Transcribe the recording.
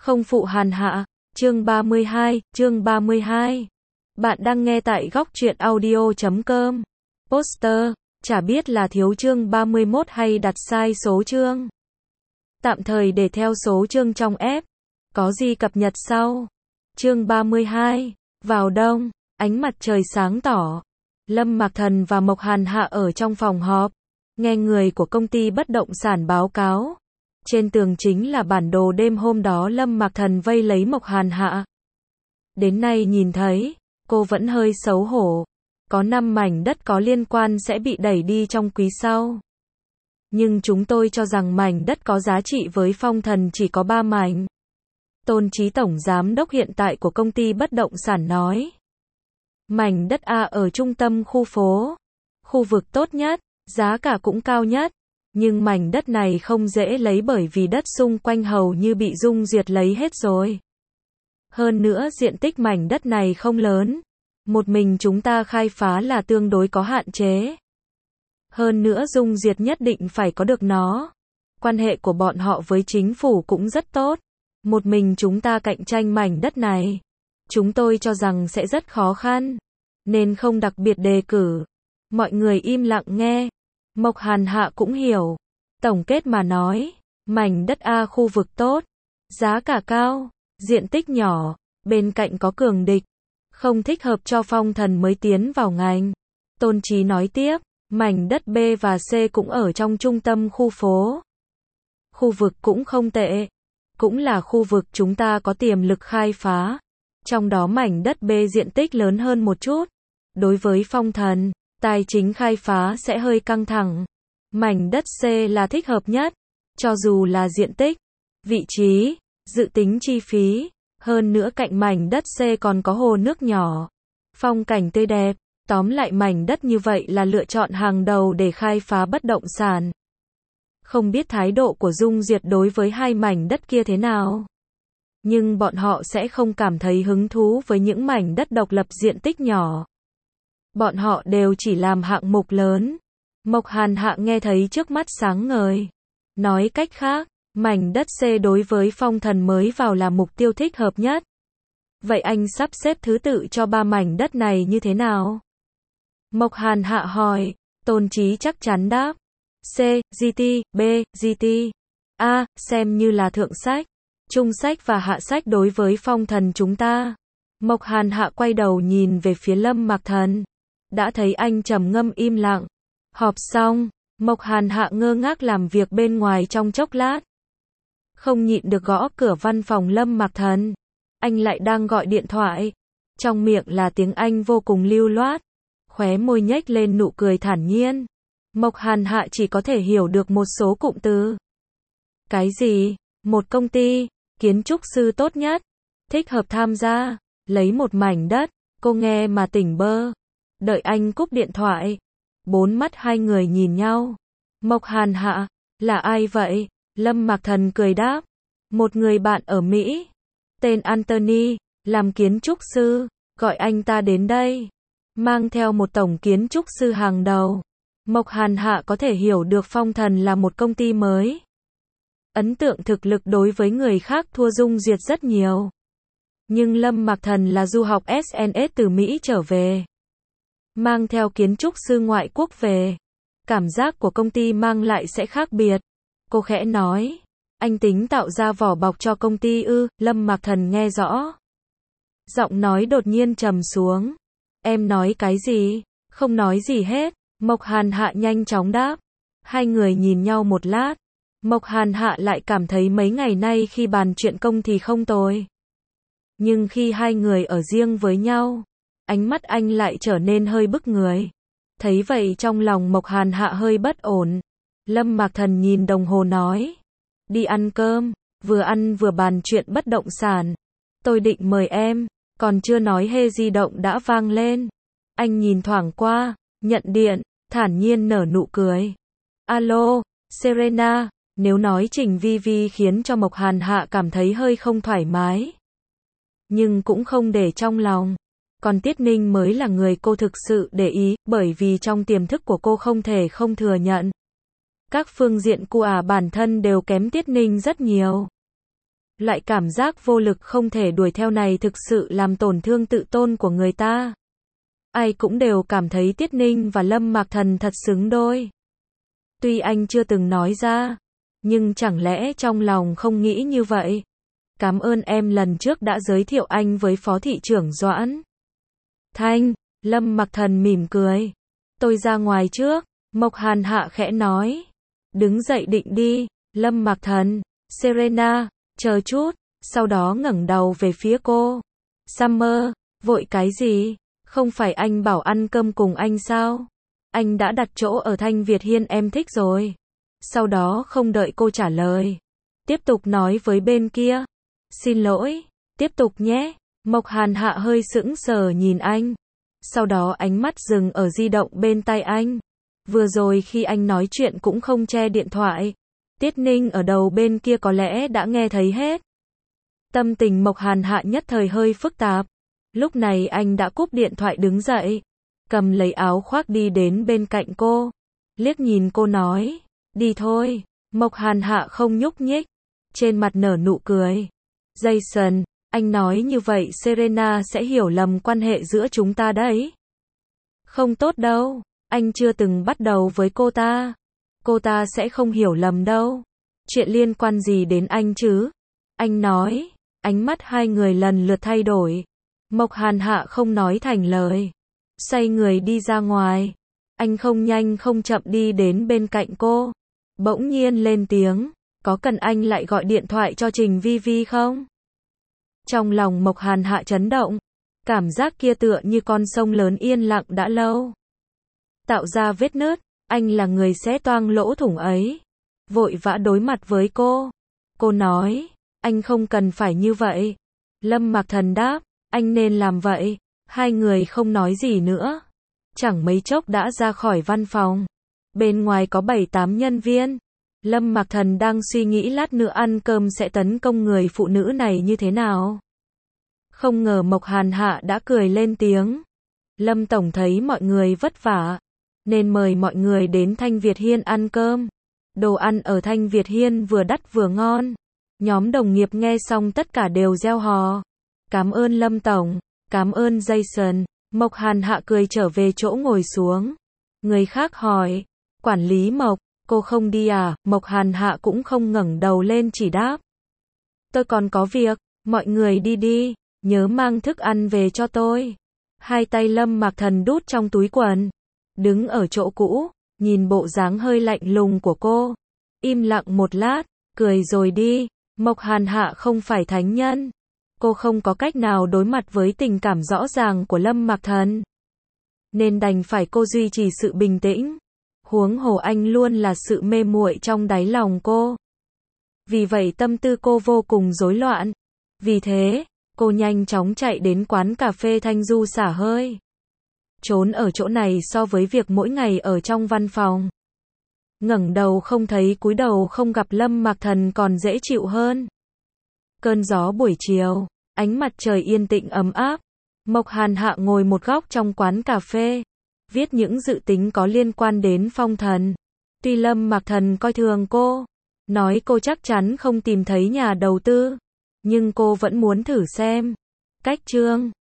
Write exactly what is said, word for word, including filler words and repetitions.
Không phụ Hàn Hạ, chương ba mươi hai, chương ba mươi hai. Bạn đang nghe tại góc truyện audio chấm com. Poster, chả biết là thiếu chương ba mươi mốt hay đặt sai số chương. Tạm thời để theo số chương trong app. Có gì cập nhật sau? Chương ba mươi hai, vào đông, ánh mặt trời sáng tỏ. Lâm Mạc Thần và Mộc Hàn Hạ ở trong phòng họp, nghe người của công ty bất động sản báo cáo. Trên tường chính là bản đồ đêm hôm đó Lâm Mạc Thần vây lấy Mộc Hàn Hạ. Đến nay nhìn thấy, cô vẫn hơi xấu hổ. Có năm mảnh đất có liên quan sẽ bị đẩy đi trong quý sau. Nhưng chúng tôi cho rằng mảnh đất có giá trị với Phong Thần chỉ có ba mảnh. Tôn Chí tổng giám đốc hiện tại của công ty bất động sản nói. Mảnh đất A ở trung tâm khu phố. Khu vực tốt nhất, giá cả cũng cao nhất. Nhưng mảnh đất này không dễ lấy bởi vì đất xung quanh hầu như bị Dung Duyệt lấy hết rồi. Hơn nữa diện tích mảnh đất này không lớn. Một mình chúng ta khai phá là tương đối có hạn chế. Hơn nữa Dung Duyệt nhất định phải có được nó. Quan hệ của bọn họ với chính phủ cũng rất tốt. Một mình chúng ta cạnh tranh mảnh đất này. Chúng tôi cho rằng sẽ rất khó khăn. Nên không đặc biệt đề cử. Mọi người im lặng nghe. Mộc Hàn Hạ cũng hiểu. Tổng kết mà nói, mảnh đất A khu vực tốt, giá cả cao, diện tích nhỏ, bên cạnh có cường địch, không thích hợp cho Phong Thần mới tiến vào ngành. Tôn Chí nói tiếp, mảnh đất B và C cũng ở trong trung tâm khu phố. Khu vực cũng không tệ, cũng là khu vực chúng ta có tiềm lực khai phá. Trong đó mảnh đất B diện tích lớn hơn một chút. Đối với Phong Thần, tài chính khai phá sẽ hơi căng thẳng. Mảnh đất C là thích hợp nhất, cho dù là diện tích, vị trí, dự tính chi phí, hơn nữa cạnh mảnh đất C còn có hồ nước nhỏ, phong cảnh tươi đẹp, tóm lại mảnh đất như vậy là lựa chọn hàng đầu để khai phá bất động sản. Không biết thái độ của Dung Duyệt đối với hai mảnh đất kia thế nào, nhưng bọn họ sẽ không cảm thấy hứng thú với những mảnh đất độc lập diện tích nhỏ. Bọn họ đều chỉ làm hạng mục lớn. Mộc Hàn Hạ nghe thấy trước mắt sáng ngời. Nói cách khác, mảnh đất C đối với Phong Thần mới vào là mục tiêu thích hợp nhất. Vậy anh sắp xếp thứ tự cho ba mảnh đất này như thế nào? Mộc Hàn Hạ hỏi. Tôn Chí chắc chắn đáp. C, giê tê, B, giê tê. A, xem như là thượng sách, trung sách và hạ sách đối với Phong Thần chúng ta. Mộc Hàn Hạ quay đầu nhìn về phía Lâm Mạc Thần. Đã thấy anh trầm ngâm im lặng. Họp xong, Mộc Hàn Hạ ngơ ngác làm việc bên ngoài trong chốc lát. Không nhịn được gõ cửa văn phòng Lâm Mạc Thần. Anh lại đang gọi điện thoại. Trong miệng là tiếng Anh vô cùng lưu loát. Khóe môi nhếch lên nụ cười thản nhiên. Mộc Hàn Hạ chỉ có thể hiểu được một số cụm từ. Cái gì? Một công ty, kiến trúc sư tốt nhất, thích hợp tham gia, lấy một mảnh đất, cô nghe mà tỉnh bơ. Đợi anh cúp điện thoại. Bốn mắt hai người nhìn nhau. Mộc Hàn Hạ, là ai vậy? Lâm Mạc Thần cười đáp. Một người bạn ở Mỹ. Tên Anthony, làm kiến trúc sư, gọi anh ta đến đây. Mang theo một tổng kiến trúc sư hàng đầu. Mộc Hàn Hạ có thể hiểu được Phong Thần là một công ty mới. Ấn tượng thực lực đối với người khác thua Dung Duyệt rất nhiều. Nhưng Lâm Mạc Thần là du học ét en ét từ Mỹ trở về. Mang theo kiến trúc sư ngoại quốc về. Cảm giác của công ty mang lại sẽ khác biệt. Cô khẽ nói. Anh tính tạo ra vỏ bọc cho công ty ư? Lâm Mạc Thần nghe rõ. Giọng nói đột nhiên trầm xuống. Em nói cái gì? Không nói gì hết. Mộc Hàn Hạ nhanh chóng đáp. Hai người nhìn nhau một lát. Mộc Hàn Hạ lại cảm thấy mấy ngày nay khi bàn chuyện công thì không tồi. Nhưng khi hai người ở riêng với nhau, ánh mắt anh lại trở nên hơi bức người. Thấy vậy trong lòng Mộc Hàn Hạ hơi bất ổn. Lâm Mạc Thần nhìn đồng hồ nói. Đi ăn cơm, vừa ăn vừa bàn chuyện bất động sản. Tôi định mời em, còn chưa nói hê di động đã vang lên. Anh nhìn thoảng qua, nhận điện, thản nhiên nở nụ cười. Alo, Serena, nếu nói Trình Vi Vi khiến cho Mộc Hàn Hạ cảm thấy hơi không thoải mái. Nhưng cũng không để trong lòng. Còn Tiết Ninh mới là người cô thực sự để ý, bởi vì trong tiềm thức của cô không thể không thừa nhận. Các phương diện của ả bản thân đều kém Tiết Ninh rất nhiều. Loại cảm giác vô lực không thể đuổi theo này thực sự làm tổn thương tự tôn của người ta. Ai cũng đều cảm thấy Tiết Ninh và Lâm Mạc Thần thật xứng đôi. Tuy anh chưa từng nói ra, nhưng chẳng lẽ trong lòng không nghĩ như vậy? Cảm ơn em lần trước đã giới thiệu anh với Phó Thị trưởng Doãn Thanh. Lâm Mạc Thần mỉm cười. Tôi ra ngoài trước, Mộc Hàn Hạ khẽ nói. Đứng dậy định đi, Lâm Mạc Thần, Serena, chờ chút, sau đó ngẩng đầu về phía cô. Summer, vội cái gì? Không phải anh bảo ăn cơm cùng anh sao? Anh đã đặt chỗ ở Thanh Việt Hiên em thích rồi. Sau đó không đợi cô trả lời, tiếp tục nói với bên kia. Xin lỗi, tiếp tục nhé. Mộc Hàn Hạ hơi sững sờ nhìn anh. Sau đó ánh mắt dừng ở di động bên tay anh. Vừa rồi khi anh nói chuyện cũng không che điện thoại. Tiết Ninh ở đầu bên kia có lẽ đã nghe thấy hết. Tâm tình Mộc Hàn Hạ nhất thời hơi phức tạp. Lúc này anh đã cúp điện thoại đứng dậy, cầm lấy áo khoác đi đến bên cạnh cô. Liếc nhìn cô nói, đi thôi. Mộc Hàn Hạ không nhúc nhích, trên mặt nở nụ cười. Jason, anh nói như vậy Serena sẽ hiểu lầm quan hệ giữa chúng ta đấy. Không tốt đâu, anh chưa từng bắt đầu với cô ta. Cô ta sẽ không hiểu lầm đâu. Chuyện liên quan gì đến anh chứ? Anh nói, ánh mắt hai người lần lượt thay đổi. Mộc Hàn Hạ không nói thành lời, xoay người đi ra ngoài. Anh không nhanh không chậm đi đến bên cạnh cô. Bỗng nhiên lên tiếng, có cần anh lại gọi điện thoại cho Trình Vi Vi không? Trong lòng Mộc Hàn Hạ chấn động, cảm giác kia tựa như con sông lớn yên lặng đã lâu, tạo ra vết nứt. Anh là người xé toang lỗ thủng ấy. Vội vã đối mặt với cô. Cô nói, anh không cần phải như vậy. Lâm Mạc Thần đáp, anh nên làm vậy. Hai người không nói gì nữa. Chẳng mấy chốc đã ra khỏi văn phòng. Bên ngoài có bảy tám nhân viên. Lâm Mạc Thần đang suy nghĩ lát nữa ăn cơm sẽ tấn công người phụ nữ này như thế nào. Không ngờ Mộc Hàn Hạ đã cười lên tiếng. Lâm Tổng thấy mọi người vất vả, nên mời mọi người đến Thanh Việt Hiên ăn cơm. Đồ ăn ở Thanh Việt Hiên vừa đắt vừa ngon. Nhóm đồng nghiệp nghe xong tất cả đều reo hò. Cảm ơn Lâm Tổng, cảm ơn Jason. Mộc Hàn Hạ cười trở về chỗ ngồi xuống. Người khác hỏi, quản lý Mộc, cô không đi à? Mộc Hàn Hạ cũng không ngẩng đầu lên chỉ đáp, tôi còn có việc, mọi người đi đi, nhớ mang thức ăn về cho tôi. Hai tay Lâm Mạc Thần đút trong túi quần, đứng ở chỗ cũ, nhìn bộ dáng hơi lạnh lùng của cô. Im lặng một lát, cười rồi đi. Mộc Hàn Hạ không phải thánh nhân. Cô không có cách nào đối mặt với tình cảm rõ ràng của Lâm Mạc Thần, nên đành phải cô duy trì sự bình tĩnh. Huống hồ anh luôn là sự mê muội trong đáy lòng cô. Vì vậy tâm tư cô vô cùng rối loạn. Vì thế, cô nhanh chóng chạy đến quán cà phê Thanh Du xả hơi. Trốn ở chỗ này so với việc mỗi ngày ở trong văn phòng, ngẩng đầu không thấy cúi đầu không gặp Lâm Mạc Thần còn dễ chịu hơn. Cơn gió buổi chiều, ánh mặt trời yên tĩnh ấm áp. Mộc Hàn Hạ ngồi một góc trong quán cà phê, viết những dự tính có liên quan đến Phong Thần. Tuy Lâm Mạc Thần coi thường cô, nói cô chắc chắn không tìm thấy nhà đầu tư, nhưng cô vẫn muốn thử xem. Cách chương